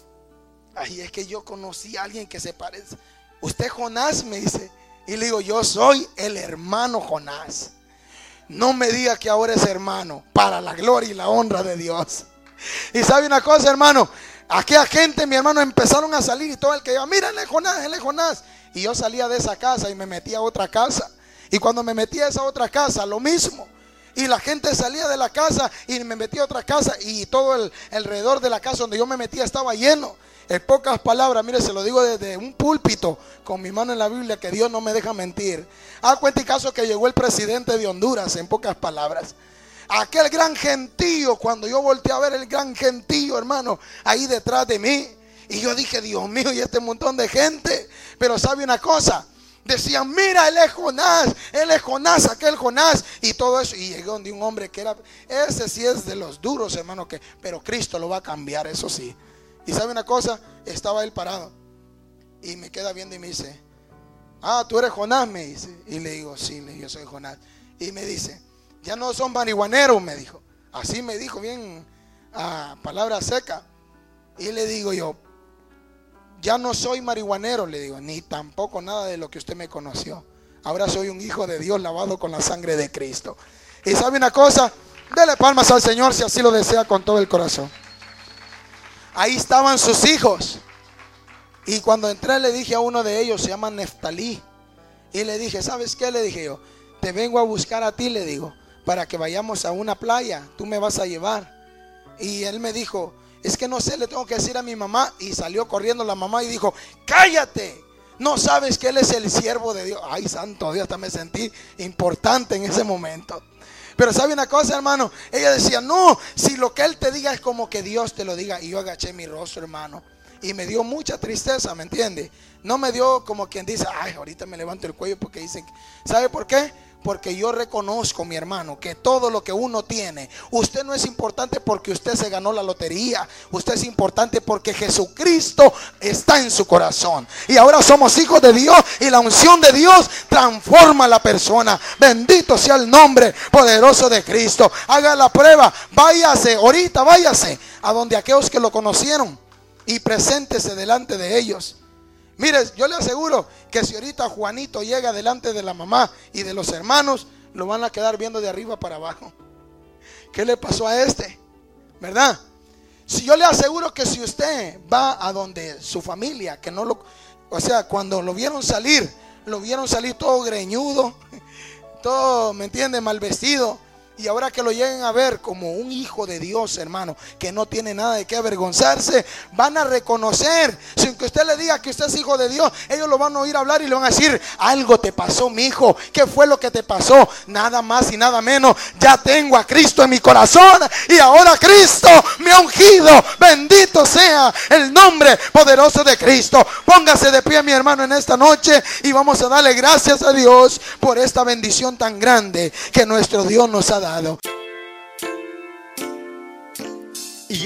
ay, es que yo conocí a alguien que se parece. ¿Usted Jonás? Me dice. Y le digo: yo soy el hermano Jonás. No me diga que ahora es hermano, para la gloria y la honra de Dios. Y sabe una cosa, hermano, aquella gente, mi hermano, empezaron a salir y todo el que iba: mira, él es Jonás, él es Jonás. Y yo salía de esa casa y me metía a otra casa. Y cuando me metía a esa otra casa, lo mismo. Y la gente salía de la casa y me metía a otra casa. Y todo el alrededor de la casa donde yo me metía estaba lleno. En pocas palabras, mire, se lo digo desde un púlpito, con mi mano en la Biblia, que Dios no me deja mentir. Haz cuenta y caso que llegó el presidente de Honduras, en pocas palabras. Aquel gran gentío, cuando yo volteé a ver el gran gentío, hermano, ahí detrás de mí. Y yo dije: Dios mío, y este montón de gente. Pero sabe una cosa, decían: mira, él es Jonás, aquel Jonás, y todo eso. Y llegó donde un hombre que era, ese sí es de los duros, hermano, pero Cristo lo va a cambiar, eso sí. Y sabe una cosa, estaba él parado y me queda viendo y me dice: ah, tú eres Jonás, me dice. Y le digo: sí, yo soy Jonás. Y me dice: ya no son marihuaneros, me dijo. Así me dijo, bien a palabra seca. Y le digo yo: ya no soy marihuanero, le digo, ni tampoco nada de lo que usted me conoció. Ahora soy un hijo de Dios lavado con la sangre de Cristo. Y sabe una cosa, dele palmas al Señor si así lo desea con todo el corazón. Ahí estaban sus hijos. Y cuando entré le dije a uno de ellos, se llama Neftalí. Y le dije: ¿sabes qué? Le dije yo: te vengo a buscar a ti, le digo, para que vayamos a una playa. Tú me vas a llevar. Y él me dijo: es que no sé, le tengo que decir a mi mamá. Y salió corriendo la mamá y dijo: cállate, no sabes que él es el siervo de Dios. Ay, santo Dios, hasta me sentí importante en ese momento. Pero sabe una cosa, hermano, ella decía: no, si lo que él te diga es como que Dios te lo diga. Y yo agaché mi rostro, hermano, y me dio mucha tristeza, ¿me entiende? No me dio como quien dice: ay, ahorita me levanto el cuello, porque dicen, ¿sabe por qué? Porque yo reconozco, mi hermano, que todo lo que uno tiene, usted no es importante porque usted se ganó la lotería. Usted es importante porque Jesucristo está en su corazón. Y ahora somos hijos de Dios, y la unción de Dios transforma a la persona. Bendito sea el nombre poderoso de Cristo. Haga la prueba, váyase, ahorita váyase a donde aquellos que lo conocieron y preséntese delante de ellos. Mire, yo le aseguro que si ahorita Juanito llega delante de la mamá y de los hermanos, lo van a quedar viendo de arriba para abajo. ¿Qué le pasó a este? ¿Verdad? Si yo le aseguro que si usted va a donde su familia, que no lo, o sea, cuando lo vieron salir todo greñudo, todo, ¿me entiende?, mal vestido. Y ahora que lo lleguen a ver como un hijo de Dios, hermano, que no tiene nada de qué avergonzarse, van a reconocer, sin que usted le diga que usted es hijo de Dios, ellos lo van a oír hablar y le van a decir: algo te pasó, mi hijo. ¿Qué fue lo que te pasó? Nada más y nada menos, ya tengo a Cristo en mi corazón, y ahora Cristo me ha ungido. Bendito sea el nombre poderoso de Cristo. Póngase de pie, mi hermano, en esta noche, y vamos a darle gracias a Dios por esta bendición tan grande que nuestro Dios nos ha dado. Y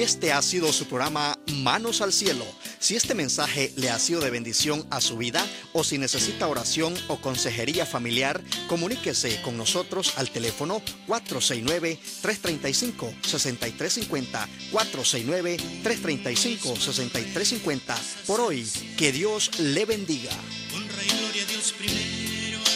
Y este ha sido su programa Manos al Cielo. Si este mensaje le ha sido de bendición a su vida o si necesita oración o consejería familiar, comuníquese con nosotros al teléfono 469-335-6350, 469-335-6350. Por hoy, que Dios le bendiga. Honra y gloria a Dios primero.